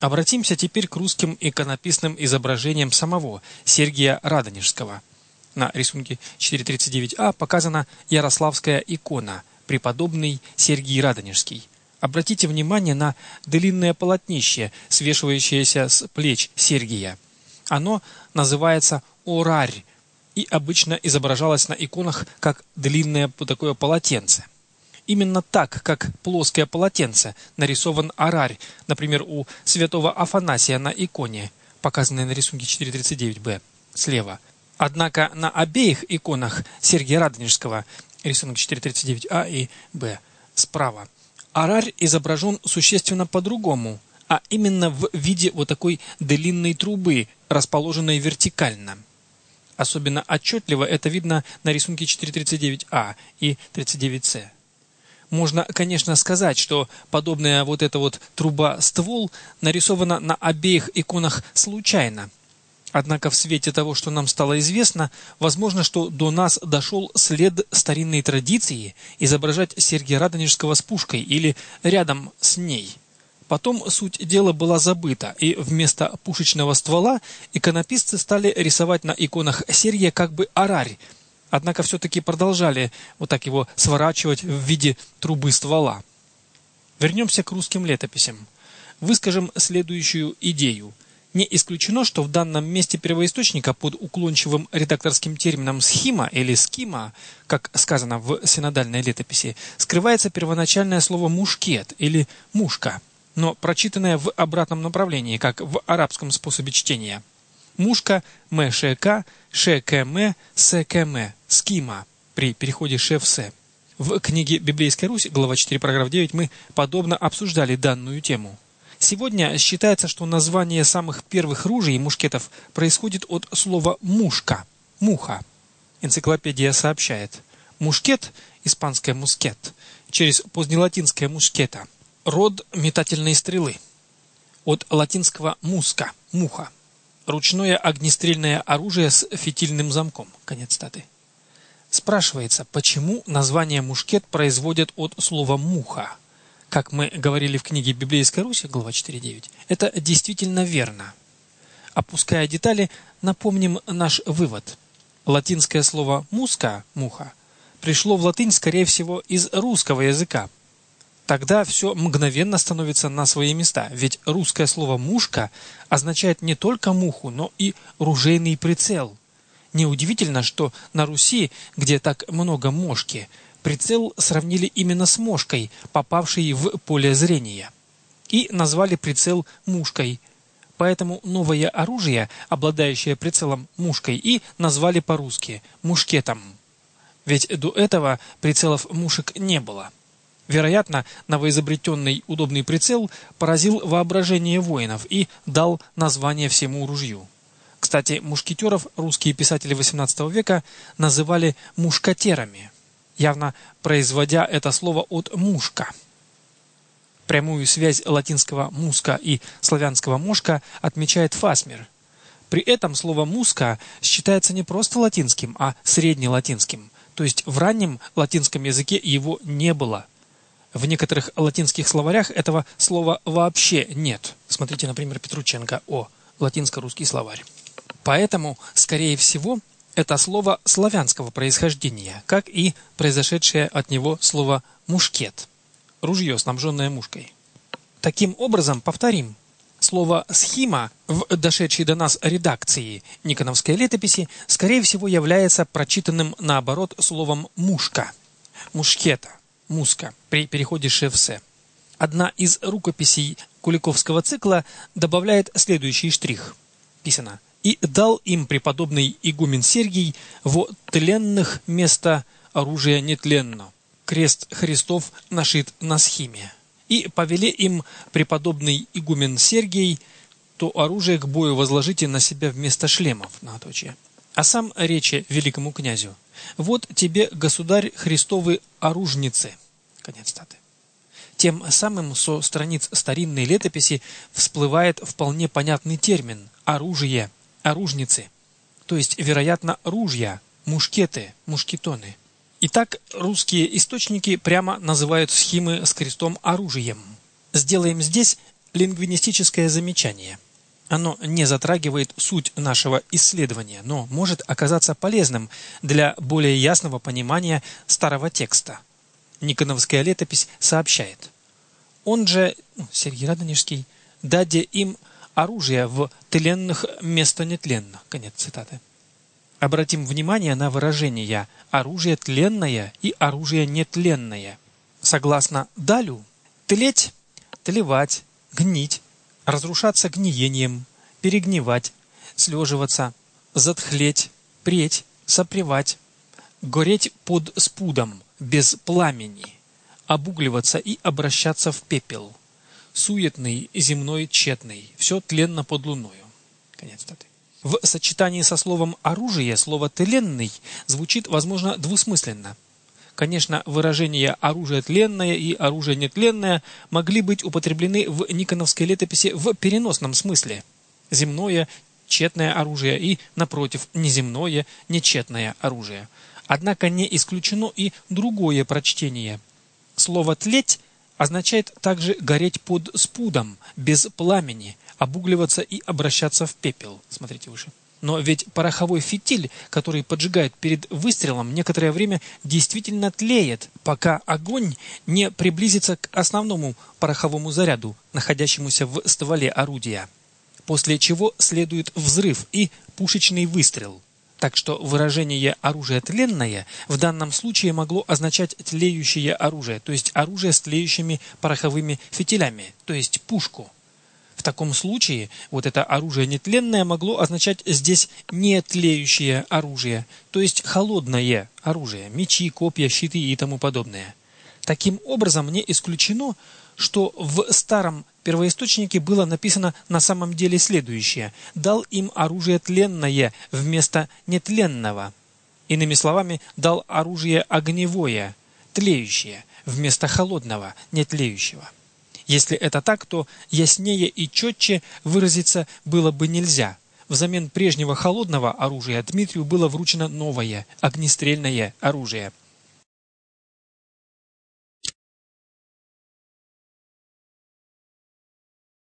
Обратимся теперь к русским иконописным изображениям самого Сергия Радонежского. На рисунке 4.39а показана Ярославская икона «Преподобный Сергий Радонежский». Обратите внимание на длинное полотнище, свешивающееся с плеч Сергия. Оно называется орарь и обычно изображалось на иконах как длинное такое полотенце. Именно так, как плоское полотенце, нарисован орарь, например, у святого Афанасия на иконе, показанной на рисунке 4.39б, слева. Однако на обеих иконах Сергия Радонежского, рисунок 4.39а и б, справа, орарь изображен существенно по-другому, а именно в виде вот такой длинной трубы, расположенной вертикально. Особенно отчетливо это видно на рисунке 4.39а и 39с. Можно, конечно, сказать, что подобная вот эта вот труба-ствол нарисована на обеих иконах случайно. Однако в свете того, что нам стало известно, возможно, что до нас дошел след старинной традиции изображать Сергия Радонежского с пушкой или рядом с ней. Потом суть дела была забыта, и вместо пушечного ствола иконописцы стали рисовать на иконах Сергия как бы орарь, однако все-таки продолжали вот так его сворачивать в виде трубы ствола. Вернемся к русским летописям. Выскажем следующую идею. Не исключено, что в данном месте первоисточника под уклончивым редакторским термином «схима» или «скима», как сказано в синодальной летописи, скрывается первоначальное слово «мушкет» или «мушка», но прочитанное в обратном направлении, как в арабском способе чтения. Мушка, мшк, шкм, скм, скима при переходе ш в с. В книге «Библейская Русь», глава 4, параграф 9, мы подробно обсуждали данную тему. Сегодня считается, что название самых первых ружей и мушкетов происходит от слова «мушка», «муха». Энциклопедия сообщает: мушкет, испанское «мускет», через позднелатинское «мушкета», род метательной стрелы. От латинского «муска», «муха». Ручное огнестрельное оружие с фитильным замком. Конец цитаты. Спрашивается, почему название мушкет производят от слова «муха»? Как мы говорили в книге «Библейская Русь», глава 4.9, это действительно верно. Опуская детали, напомним наш вывод. Латинское слово «муска», «муха», пришло в латынь, скорее всего, из русского языка. Тогда все мгновенно становится на свои места, ведь русское слово «мушка» означает не только муху, но и ружейный прицел. Неудивительно, что на Руси, где так много мошки, прицел сравнили именно с мошкой, попавшей в поле зрения, и назвали прицел мушкой. Поэтому новое оружие, обладающее прицелом мушкой, и назвали по-русски мушкетом. Ведь до этого прицелов мушек не было. Вероятно, новоизобретенный удобный прицел поразил воображение воинов и дал название всему ружью. Кстати, мушкетеров русские писатели XVIII века называли мушкатерами, явно производя это слово от «мушка». Прямую связь латинского «муска» и славянского «мошка» отмечает Фасмер. При этом слово «муска» считается не просто латинским, а среднелатинским, то есть в раннем латинском языке его не было. В некоторых латинских словарях этого слова вообще нет. Смотрите, например, Петрученко «О», латинско-русский словарь. Поэтому, скорее всего, это слово славянского происхождения, как и произошедшее от него слово «мушкет» – ружье, снабженное мушкой. Таким образом, повторим, слово «схима» в дошедшей до нас редакции Никоновской летописи, скорее всего, является прочитанным наоборот словом «мушка», «мушкета», «муска» при переходе ш в с. Одна из рукописей Куликовского цикла добавляет следующий штрих. Писано: «И дал им преподобный игумен Сергий во тленных место оружия нетленно. Крест Христов нашит на схиме. И повели им преподобный игумен Сергий, то оружие к бою возложите на себя вместо шлемов». Многоточие. А сам речи великому князю: «Вот тебе, государь, Христовы оружницы». Конец цитаты. Тем самым со страниц старинной летописи всплывает вполне понятный термин «оружие», «оружницы», то есть, вероятно, ружья, мушкеты, мушкетоны. Итак, русские источники прямо называют схимы с крестом оружием. Сделаем здесь лингвистическое замечание. Оно не затрагивает суть нашего исследования, но может оказаться полезным для более ясного понимания старого текста. Никоновская летопись сообщает: он же, Сергий Радонежский, даде им оружие в тленных место нетленных. Конец цитаты. Обратим внимание на выражения «оружие тленное» и «оружие нетленное». Согласно Далю, тлеть, тлевать, гнить, разрушаться гниением, перегнивать, слеживаться, затхлеть, преть, сопревать, гореть под спудом, без пламени, обугливаться и обращаться в пепел, суетный, земной, тщетный, все тленно под луною. Конец цитаты. В сочетании со словом «оружие» слово «тленный» звучит, возможно, двусмысленно. Конечно, выражения «оружие тленное» и «оружие нетленное» могли быть употреблены в Никоновской летописи в переносном смысле. Земное, тщетное оружие и, напротив, неземное, нетщетное оружие. Однако не исключено и другое прочтение. Слово «тлеть» означает также гореть под спудом, без пламени, обугливаться и обращаться в пепел. Смотрите выше. Но ведь пороховой фитиль, который поджигают перед выстрелом, некоторое время действительно тлеет, пока огонь не приблизится к основному пороховому заряду, находящемуся в стволе орудия. После чего следует взрыв и пушечный выстрел. Так что выражение «оружие тленное» в данном случае могло означать тлеющее оружие, то есть оружие с тлеющими пороховыми фитилями, то есть пушку. В таком случае вот это оружие нетленное могло означать здесь нетлеющее оружие, то есть холодное оружие, мечи, копья, щиты и тому подобное. Таким образом, не исключено, что в старом первоисточнике было написано на самом деле следующее: «Дал им оружие тленное вместо нетленного». Иными словами, дал оружие огневое, тлеющее, вместо холодного, нетлеющего. Если это так, то яснее и четче выразиться было бы нельзя. Взамен прежнего холодного оружия Дмитрию было вручено новое, огнестрельное оружие.